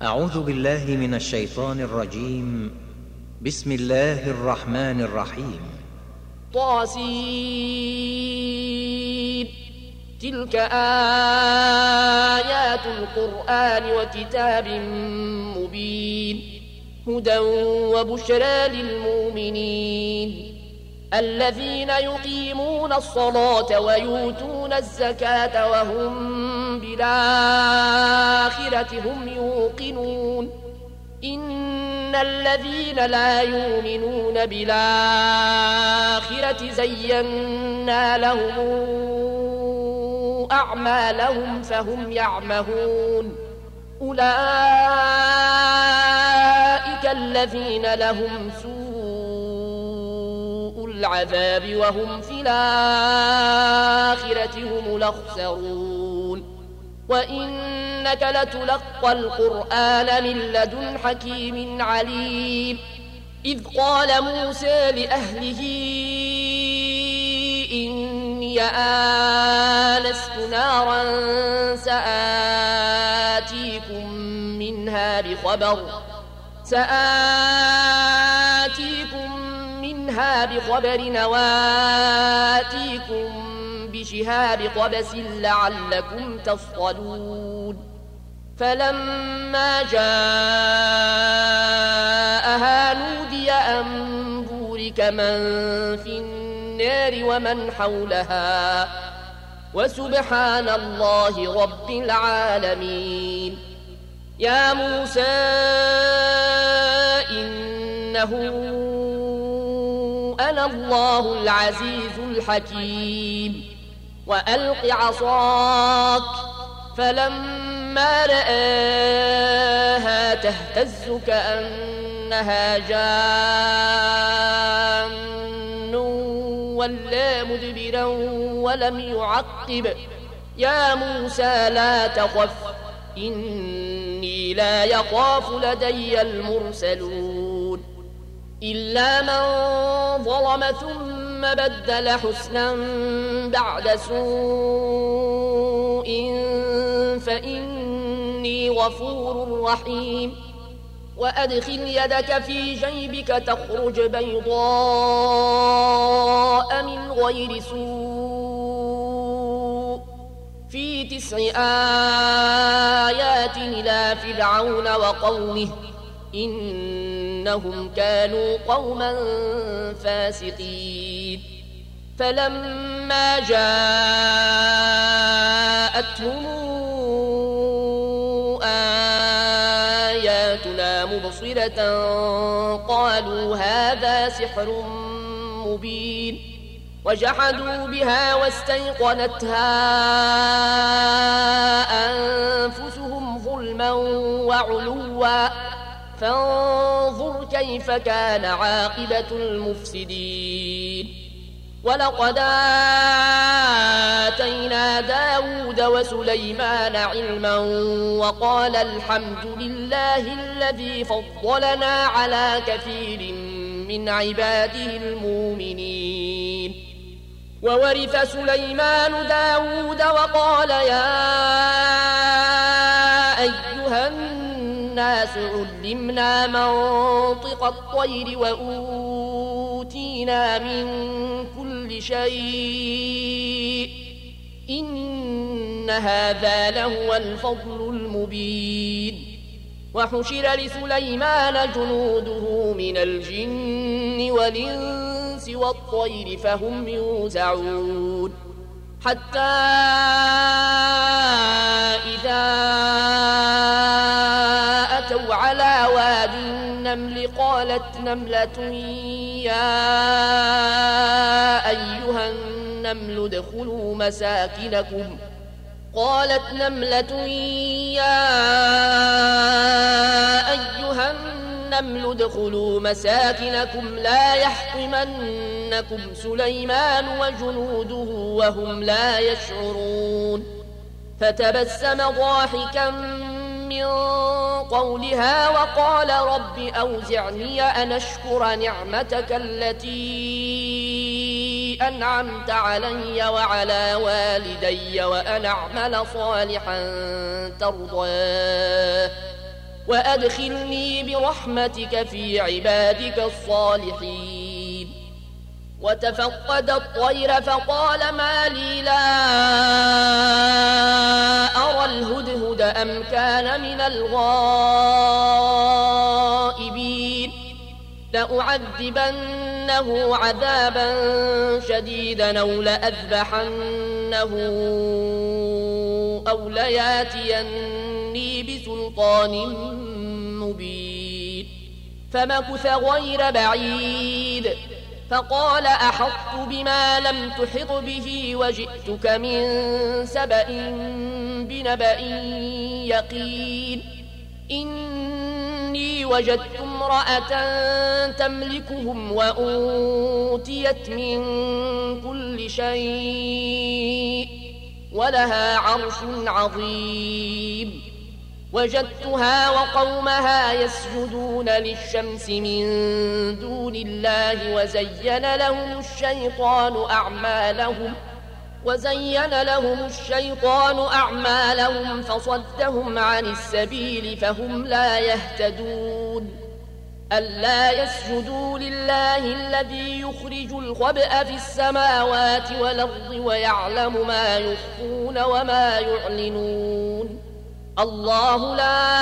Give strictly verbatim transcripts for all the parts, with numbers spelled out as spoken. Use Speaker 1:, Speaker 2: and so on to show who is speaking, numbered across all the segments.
Speaker 1: أعوذ بالله من الشيطان الرجيم. بسم الله الرحمن الرحيم.
Speaker 2: طاسين. تلك آيات القرآن وكتاب مبين هدى وبشرى للمؤمنين الذين يقيمون الصلاة ويؤتون الزكاة وهم بالآخرة هم يوقنون إن الذين لا يؤمنون بالآخرة زينا لهم أعمالهم فهم يعمهون أولئك الذين لهم سوء العذاب وهم في الآخرة هم الأخسرون وإنك لتلقى القرآن من لدن حكيم عليم إذ قال موسى لأهله إني آنست نارا سآتيكم منها بخبر سآتيكم منها بخبر وآتيكم بشهاب قبس لعلكم تصطلون فلما جاءها نودي أن بورك من في النار ومن حولها وسبحان الله رب العالمين يا موسى إنه أنا الله العزيز الحكيم وألق عصاك فلما رآها تهتز كأنها جان ولا مدبرا ولم يعقب يا موسى لا تخف إني لا يخاف لدي المرسلون إلا من ظلم ثم بدل حسنا بعد سوء فإني غفور رحيم وأدخل يدك في جيبك تخرج بيضاء من غير سوء في تسع آيات إلى فرعون وقومه إنهم كانوا قوما فاسقين فلما جاءتهم آياتنا مبصرة قالوا هذا سحر مبين وجحدوا بها واستيقنتها أنفسهم ظلما وعلوا فانظر كيف كان عاقبة المفسدين ولقد آتينا داود وسليمان علما وقال الحمد لله الذي فضلنا على كثير من عباده المؤمنين وورث سليمان داود وقال يا أيها الناس علمنا منطق الطير وأوتينا من كل شيء إن هذا لهو الفضل المبين وحشر لسليمان جنوده من الجن والإنس والطير فهم يوزعون حتى إذا أتوا على واد النمل قالت نملة يا أيها النمل ادخلوا مساكنكم قالت نملة يا أيها النمل ادخلوا مساكنكم لا يحطمنكم سليمان وجنوده وهم لا يشعرون فتبسم ضاحكا من قولها وقال رب أوزعني أن أشكر نعمتك التي أنعمت علي وعلى والدي وأن أعمل صالحا ترضاه وأدخلني برحمتك في عبادك الصالحين. وتفقد الطير فقال ما لي لا أرى الهدهد أم كان من الغائبين لأعذبنه عذابا شديدا أو لأذبحنه أو لياتيني بسلطان مبين. فمكث غير بعيد فقال أحطت بما لم تحط به وجئتك من سبأ بنبأ يقين. إني وجدت امرأة تملكهم وأوتيت من كل شيء ولها عرش عظيم. وجدتها وقومها يسجدون للشمس من دون الله وزين لهم الشيطان أعمالهم وزين لهم الشيطان أعمالهم فصدهم عن السبيل فهم لا يهتدون. ألا يسجدوا لله الذي يخرج الخبأ في السماوات والأرض ويعلم ما يخفون وما يعلنون. الله لا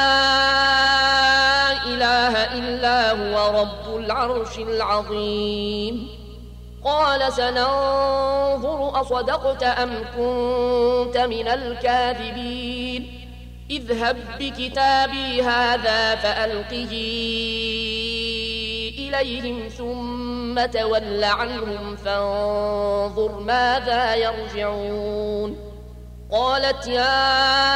Speaker 2: إله إلا هو رب العرش العظيم. قال سننظر أصدقت أم كنت من الكاذبين. اذهب بكتابي هذا فألقه إليهم ثم تول عنهم فانظر ماذا يرجعون. قالت يا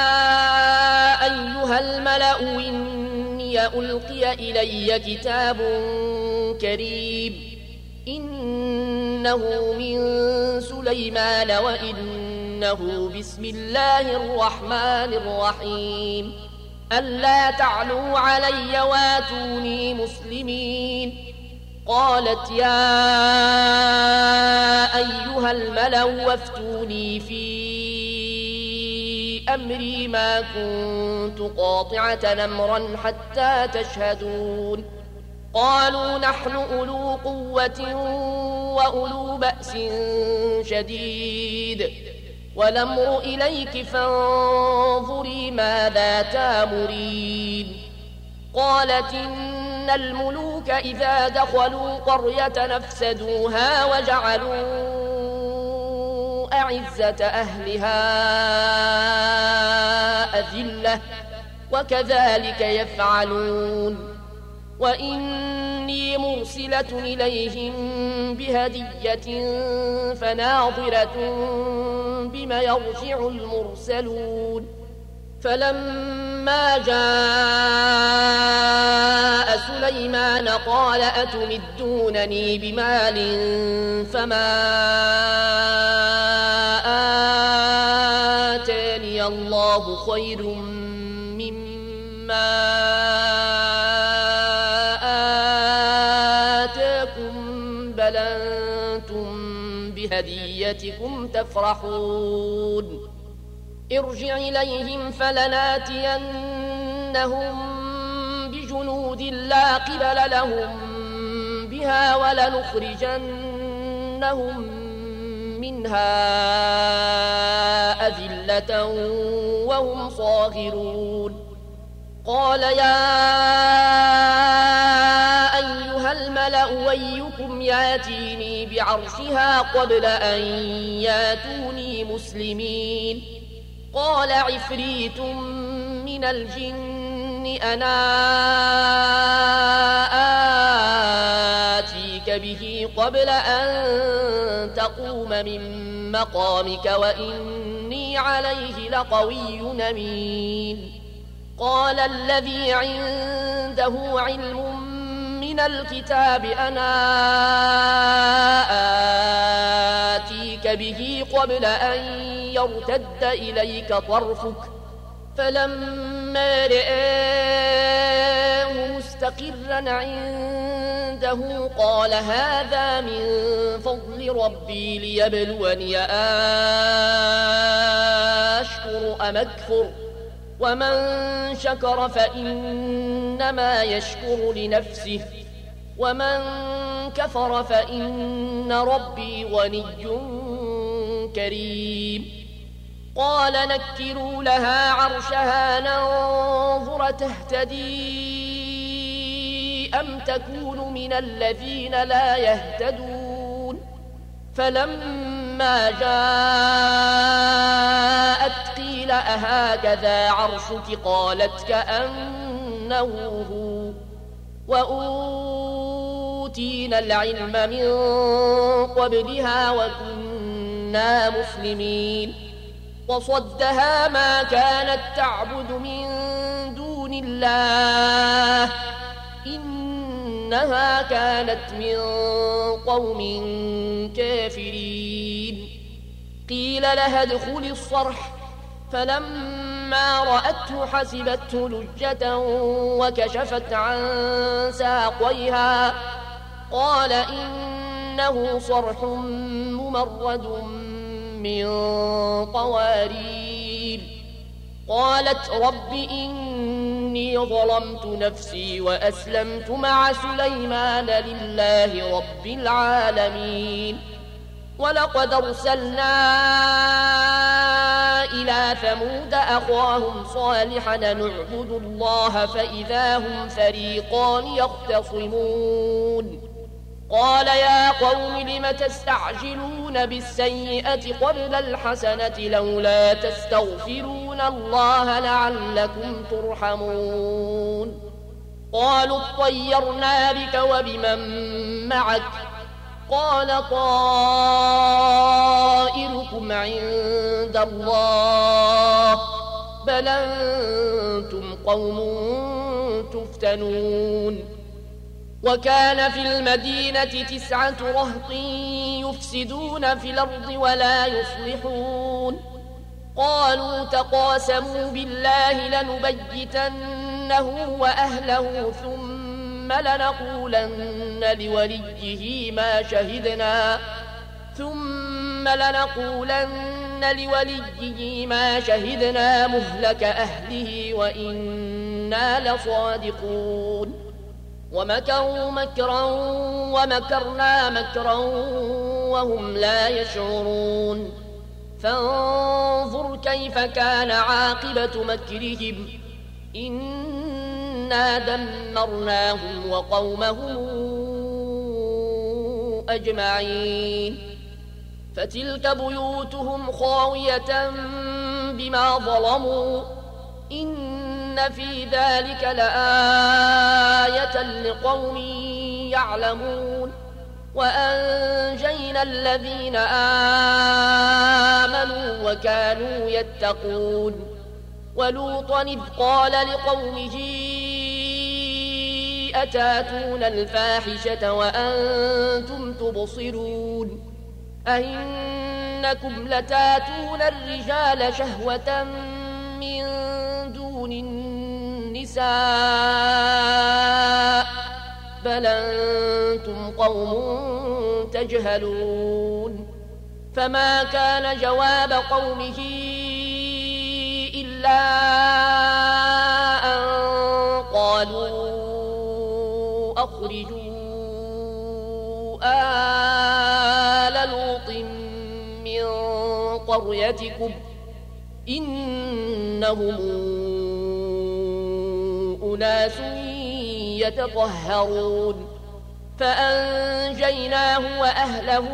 Speaker 2: أيها الملأ إني ألقي إلي كتاب كريم إنه من سليمان وإنه بسم الله الرحمن الرحيم. ألا تعلوا علي واتوني مسلمين. قالت يا أيها الملأ وافتوني في أمري ما كنت قاطعة أمرا حتى تشهدون. قالوا نحن أولو قوة وأولو بأس شديد والأمر إليك فانظري ماذا تامرين. قالت إن الملوك إذا دخلوا قرية نفسدوها وجعلوا أعزة أهلها أذلة وكذلك يفعلون. وإني مرسلة إليهم بهدية فناظرة بما يرجع المرسلون. فلما جاء سليمان قال أتمدونني بمال فما آتاني الله خير مما آتاكم بل أنتم بهديتكم تفرحون. ارجع إليهم فلناتينهم بجنود لا قبل لهم بها ولنخرجنهم منها أذلة وهم صاغرون. قال يا أيها الملأ أيكم ياتيني بعرشها قبل أن ياتوني مسلمين. قال عفريت من الجن أنا آتيك به قبل أن تقوم من مقامك وإني عليه لقوي أمين. قال الذي عنده علم من الكتاب أنا آتيك به قبل أن يرتد إليك طرفك فلما رآه مستقرا عنده قال هذا من فضل ربي ليبلوني أشكر أم أكفر ومن شكر فإنما يشكر لنفسه ومن كفر فإن ربي غني كريم قال نكروا لها عرشها ننظر تهتدي أم تكون من الذين لا يهتدون فلما جاءت قيل أهكذا عرشك قالت كأنه هو وأوتينا العلم من قبلها وكنا مسلمين وصدها ما كانت تعبد من دون الله إنها كانت من قوم كافرين قيل لها ادخل الصرح فلما رأته حسبته لجة وكشفت عن ساقيها قال إنه صرح ممرد من قوارير قالت رب إني ظلمت نفسي وأسلمت مع سليمان لله رب العالمين ولقد أرسلنا إلى ثمود أخاهم صالحا نعبد الله فإذا هم فريقان يختصمون قال يا قوم لم تستعجلون بالسيئة قبل الحسنة لولا تستغفرون الله لعلكم ترحمون قالوا اطيرنا بك وبمن معك قال طائركم عند الله بل أنتم قوم تفتنون وكان في المدينة تسعة رهط يفسدون في الأرض ولا يصلحون قالوا تقاسموا بالله لنبيتنه وأهله ثم لنقولن لوليه ما شهدنا ثم لنقولن لوليه ما شهدنا مهلك أهله وإنا لصادقون ومكروا مكرا ومكرنا مكرا وهم لا يشعرون فانظر كيف كان عاقبة مكرهم إنا دمرناهم وقومهم أجمعين فتلك بيوتهم خاوية بما ظلموا إن في ذلك لآية لقوم يعلمون وأنجينا الذين آمنوا وكانوا يتقون ولوطا إذ قال لقومه أتاتون الفاحشة وأنتم تبصرون أئنكم لتاتون الرجال شهوة من دون النساء بل أنتم قوم تجهلون فما كان جواب قومه إلا أن قالوا أخرجوا آل لوط من قريتكم إنهم أناس يتطهرون فأنجيناه وأهله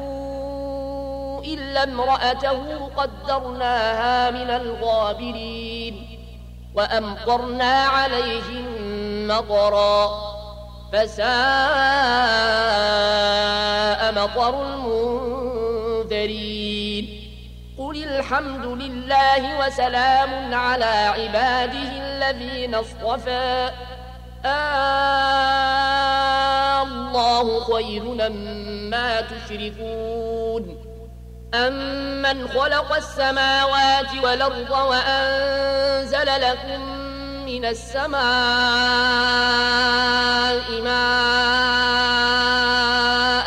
Speaker 2: إلا امرأته قدرناها من الغابرين وأمطرنا عليهم مطرا فساء مطر المنذرين قل الحمد لله وسلام على عباده الذين اصطفى آه الله خير مما تشركون أمن خلق السماوات والأرض وأنزل لكم من السماء ماء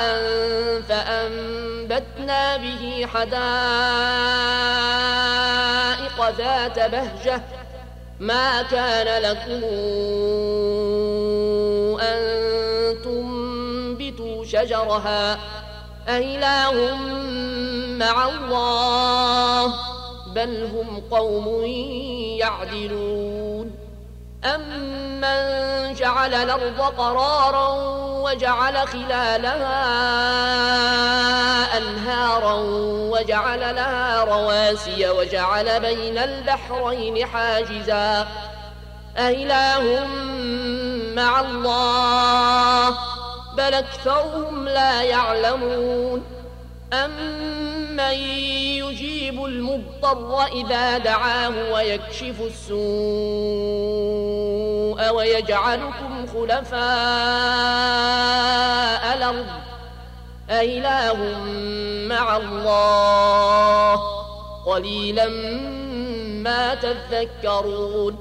Speaker 2: فأنبتنا به حدائق ذات بهجة ما كان لكم أن تنبتوا شجرها أإله مع الله بل هم قوم يعدلون أمن جعل الأرض قرارا وجعل خلالها أنهارا وجعل لها رواسي وجعل بين البحرين حاجزا أإله مع الله بل أكثرهم لا يعلمون أمن يجيب المضطر إذا دعاه ويكشف السوء ويجعلكم خلفاء الأرض أإله مع الله قليلا ما تذكرون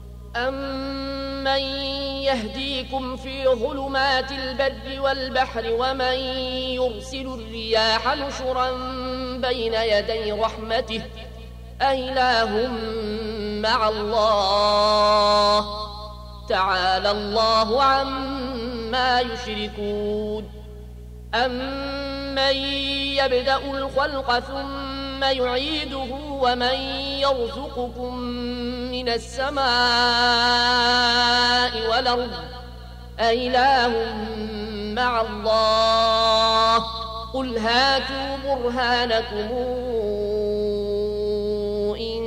Speaker 2: أمن يهديكم في ظلمات البر والبحر ومن يرسل الرياح نشرا بين يدي رحمته أإله مع الله تعالى الله عما يشركون أمن يبدأ الخلق ثم يعيده ومن يرزقكم من السماء والأرض أإله مع الله قل هاتوا برهانكم إن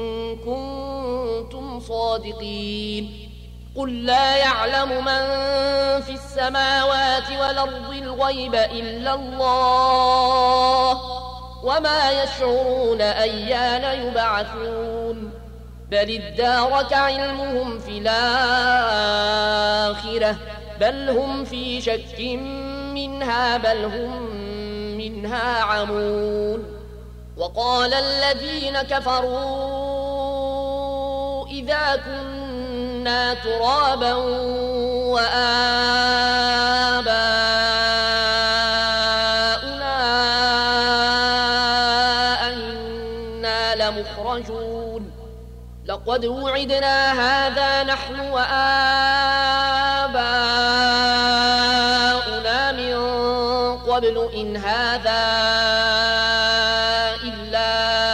Speaker 2: كنتم صادقين قل لا يعلم من في السماوات والأرض الغيب إلا الله وما يشعرون أيان يبعثون بل ادارك علمهم في الآخرة بل هم في شك منها بل هم منها عمون وقال الذين كفروا إذا كنا ترابا وآباؤنا أئنا لمخرجون لقد وعدنا هذا نحن وآباؤنا من قبل إن هذا إلا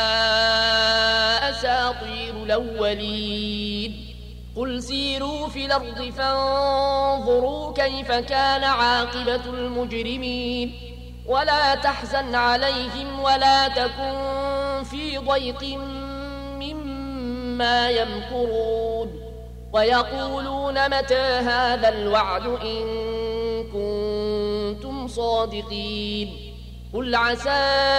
Speaker 2: أساطير الأولين قل سيروا في الأرض فانظروا كيف كان عاقبة المجرمين ولا تحزن عليهم ولا تكن في ضيق مما يمكرون ويقولون متى هذا الوعد إن كنتم صادقين قل عسى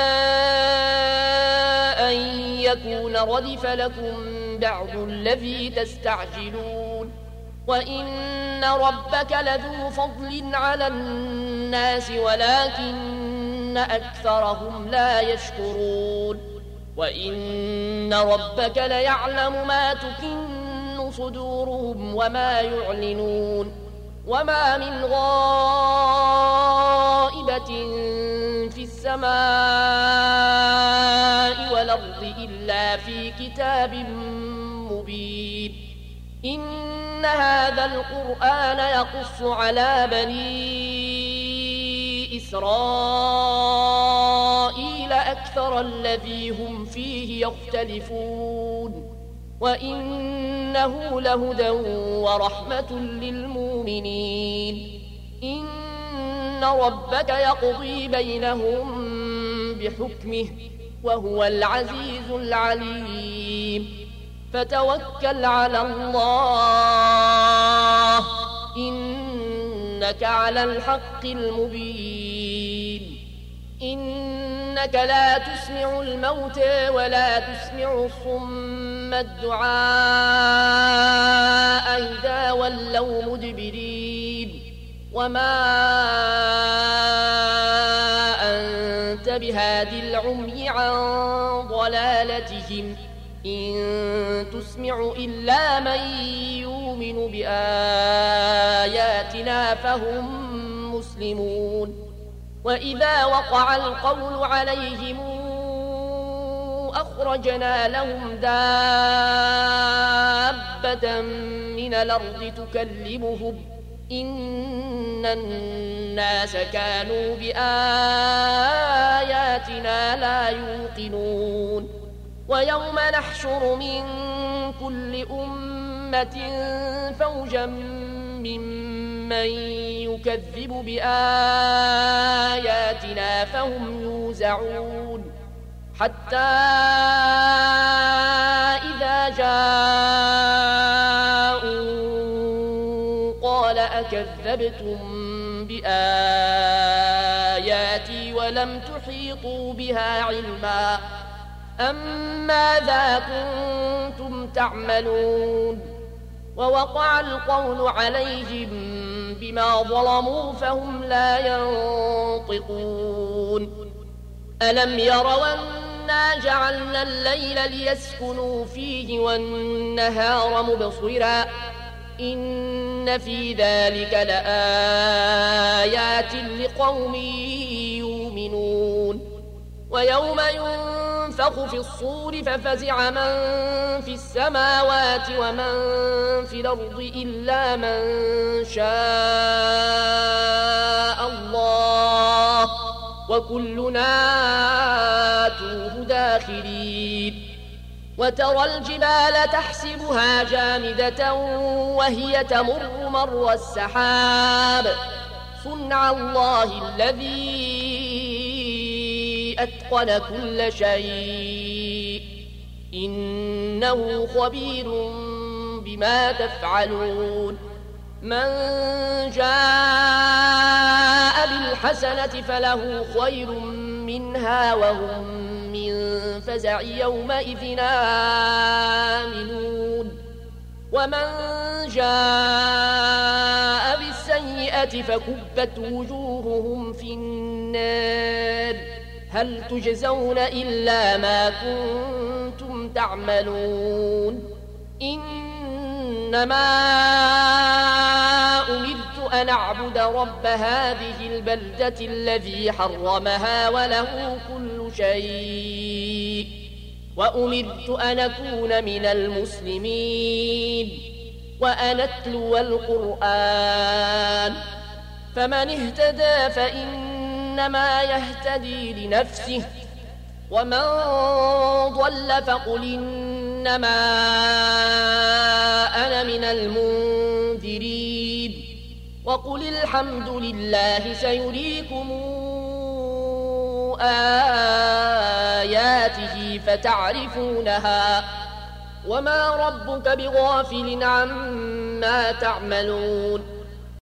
Speaker 2: أن يكون ردف لكم بعض الذي تستعجلون وإن ربك لذو فضل على الناس ولكن أكثرهم لا يشكرون وإن ربك ليعلم ما تكن صدورهم وما يعلنون وما من غائبة في السماء والأرض إلا في كتاب مبين إن هذا القرآن يقص على بني إسرائيل أكثر الذي هم فيه يختلفون وإنه لهدى ورحمة للمؤمنين إن ربك يقضي بينهم بحكمه وهو العزيز العليم فتوكل على الله إنك على الحق المبين إنك لا تسمع الموتى ولا تسمع الصم الدعاء إذا ولوا مدبرين وما أنت بهادي العمي عن ضلالتهم إن تسمع إلا من يؤمن بآياتنا فهم مسلمون وإذا وقع القول عليهم أخرجنا لهم دابة دابة من الأرض تكلمهم إن الناس كانوا بآياتنا لا يوقنون ويوم نحشر من كل أمة فوجا ممن يكذب بآياتنا فهم يوزعون حتى إذا جاءوا قال أكذبتم بآياتي ولم تحيطوا بها علما أم ماذا كنتم تعملون ووقع القول عليهم بما ظلموا فهم لا ينطقون ألم يروا أنا جعلنا الليل ليسكنوا فيه والنهار مبصرا إن في ذلك لآيات لقوم يؤمنون ويوم ينفخ في الصور ففزع من في السماوات ومن في الأرض إلا من شاء الله وكلنا آتوه داخرين وترى الجبال تحسبها جامدة وهي تمر مر السحاب صنع الله الذي أتقن كل شيء إنه خبير بما تفعلون من جاء بالحسنة فله خير منها وهم من فزع يومئذ آمنون ومن جاء بالسيئة فكبت وجوههم في النار هل تجزون إلا ما كنتم تعملون إنما أمرت أن أعبد رب هذه البلدة الذي حرمها وله كل شيء وأمرت أن أكون من المسلمين وأن أتلو القرآن فمن اهتدى فإنما يهتدي لنفسه ومن ضل فقل إنما أنا من المنذرين وقل الحمد لله سيريكم آياته فتعرفونها وما ربك بغافل عما تعملون